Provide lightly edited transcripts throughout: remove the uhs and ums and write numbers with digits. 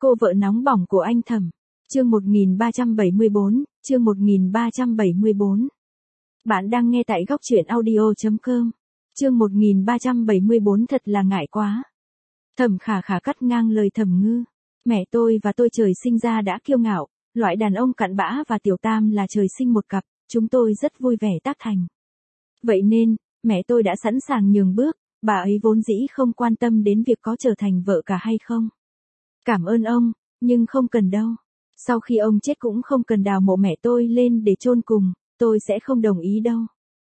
Cô vợ nóng bỏng của anh Thẩm. Chương 1374, chương 1374. Bạn đang nghe tại góc truyện audio.com. Chương 1374 thật là ngại quá. Thẩm Khả Khả cắt ngang lời Thẩm Ngư. Mẹ tôi và tôi trời sinh ra đã kiêu ngạo, loại đàn ông cặn bã và Tiểu Tam là trời sinh một cặp, chúng tôi rất vui vẻ tác thành. Vậy nên, mẹ tôi đã sẵn sàng nhường bước, bà ấy vốn dĩ không quan tâm đến việc có trở thành vợ cả hay không. Cảm ơn ông, nhưng không cần đâu. Sau khi ông chết cũng không cần đào mộ mẹ tôi lên để chôn cùng, tôi sẽ không đồng ý đâu.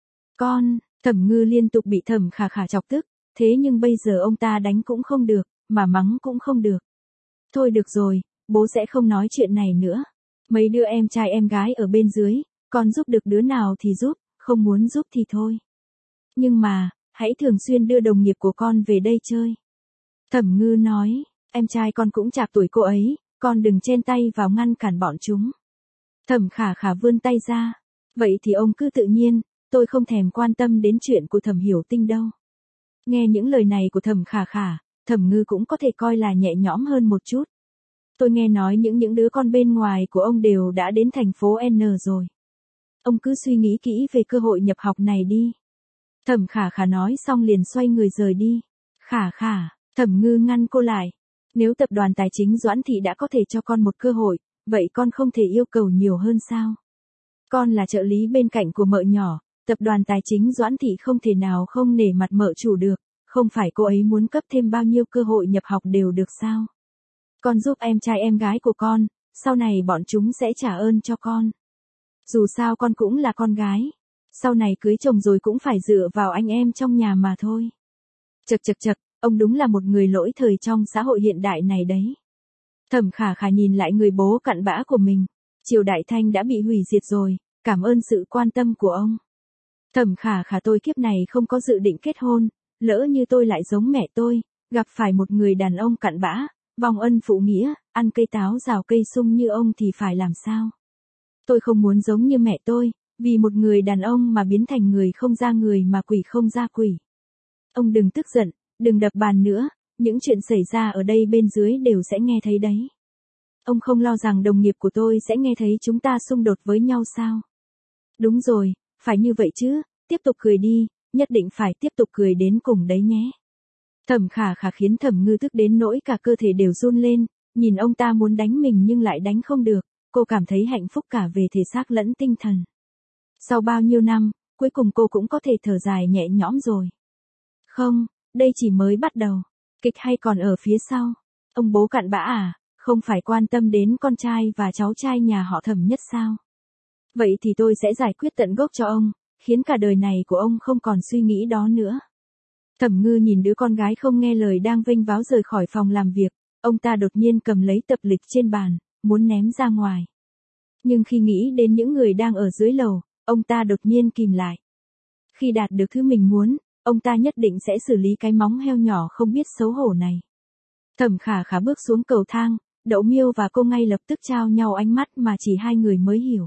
Con, Thẩm Ngư liên tục bị Thẩm Khả Khả chọc tức, thế nhưng bây giờ ông ta đánh cũng không được, mà mắng cũng không được. Thôi được rồi, bố sẽ không nói chuyện này nữa. Mấy đứa em trai em gái ở bên dưới, con giúp được đứa nào thì giúp, không muốn giúp thì thôi. Nhưng mà, hãy thường xuyên đưa đồng nghiệp của con về đây chơi. Thẩm Ngư nói, em trai con cũng chạc tuổi cô ấy, con đừng chen tay vào ngăn cản bọn chúng. Thẩm Khả Khả vươn tay ra, vậy thì ông cứ tự nhiên, tôi không thèm quan tâm đến chuyện của Thẩm Hiểu Tinh đâu. Nghe những lời này của Thẩm Khả Khả, Thẩm Ngư cũng có thể coi là nhẹ nhõm hơn một chút. Tôi nghe nói những đứa con bên ngoài của ông đều đã đến thành phố N rồi. Ông cứ suy nghĩ kỹ về cơ hội nhập học này đi. Thẩm Khả Khả nói xong liền xoay người rời đi. Khả Khả, Thẩm Ngư ngăn cô lại. Nếu tập đoàn tài chính Doãn Thị đã có thể cho con một cơ hội, vậy con không thể yêu cầu nhiều hơn sao? Con là trợ lý bên cạnh của mợ nhỏ, tập đoàn tài chính Doãn Thị không thể nào không nể mặt mợ chủ được, không phải cô ấy muốn cấp thêm bao nhiêu cơ hội nhập học đều được sao? Con giúp em trai em gái của con, sau này bọn chúng sẽ trả ơn cho con. Dù sao con cũng là con gái, sau này cưới chồng rồi cũng phải dựa vào anh em trong nhà mà thôi. Chậc, ông đúng là một người lỗi thời trong xã hội hiện đại này đấy. Thẩm Khả Khả nhìn lại người bố cặn bã của mình. Triều Đại Thanh đã bị hủy diệt rồi, cảm ơn sự quan tâm của ông. Thẩm Khả Khả tôi kiếp này không có dự định kết hôn, lỡ như tôi lại giống mẹ tôi, gặp phải một người đàn ông cặn bã, vong ân phụ nghĩa, ăn cây táo rào cây sung như ông thì phải làm sao? Tôi không muốn giống như mẹ tôi, vì một người đàn ông mà biến thành người không ra người mà quỷ không ra quỷ. Ông đừng tức giận, đừng đập bàn nữa, những chuyện xảy ra ở đây bên dưới đều sẽ nghe thấy đấy. Ông không lo rằng đồng nghiệp của tôi sẽ nghe thấy chúng ta xung đột với nhau sao? Đúng rồi, phải như vậy chứ, tiếp tục cười đi, nhất định phải tiếp tục cười đến cùng đấy nhé. Thẩm Khả Khả khiến Thẩm Ngư tức đến nỗi cả cơ thể đều run lên, nhìn ông ta muốn đánh mình nhưng lại đánh không được, cô cảm thấy hạnh phúc cả về thể xác lẫn tinh thần. Sau bao nhiêu năm, cuối cùng cô cũng có thể thở dài nhẹ nhõm rồi. Không, đây chỉ mới bắt đầu, kịch hay còn ở phía sau. Ông bố cặn bã à, không phải quan tâm đến con trai và cháu trai nhà họ Thẩm nhất sao? Vậy thì tôi sẽ giải quyết tận gốc cho ông, khiến cả đời này của ông không còn suy nghĩ đó nữa. Thẩm Ngư nhìn đứa con gái không nghe lời đang vênh váo rời khỏi phòng làm việc, ông ta đột nhiên cầm lấy tập lịch trên bàn, muốn ném ra ngoài. Nhưng khi nghĩ đến những người đang ở dưới lầu, ông ta đột nhiên kìm lại. Khi đạt được thứ mình muốn, ông ta nhất định sẽ xử lý cái móng heo nhỏ không biết xấu hổ này. Thẩm Khả Khả bước xuống cầu thang, Đậu Miêu và cô ngay lập tức trao nhau ánh mắt mà chỉ hai người mới hiểu.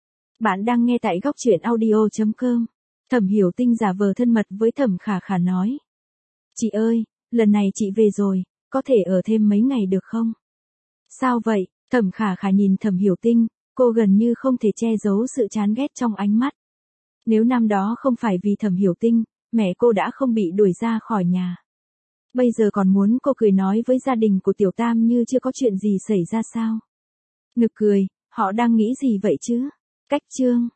Bạn đang nghe tại góc truyện audio.com. Thẩm Hiểu Tinh giả vờ thân mật với Thẩm Khả Khả nói. Chị ơi, lần này chị về rồi, có thể ở thêm mấy ngày được không? Sao vậy? Thẩm Khả Khả nhìn Thẩm Hiểu Tinh, cô gần như không thể che giấu sự chán ghét trong ánh mắt. Nếu năm đó không phải vì Thẩm Hiểu Tinh, mẹ cô đã không bị đuổi ra khỏi nhà. Bây giờ còn muốn cô cười nói với gia đình của Tiểu Tam như chưa có chuyện gì xảy ra sao? Nực cười, họ đang nghĩ gì vậy chứ? Cách chương.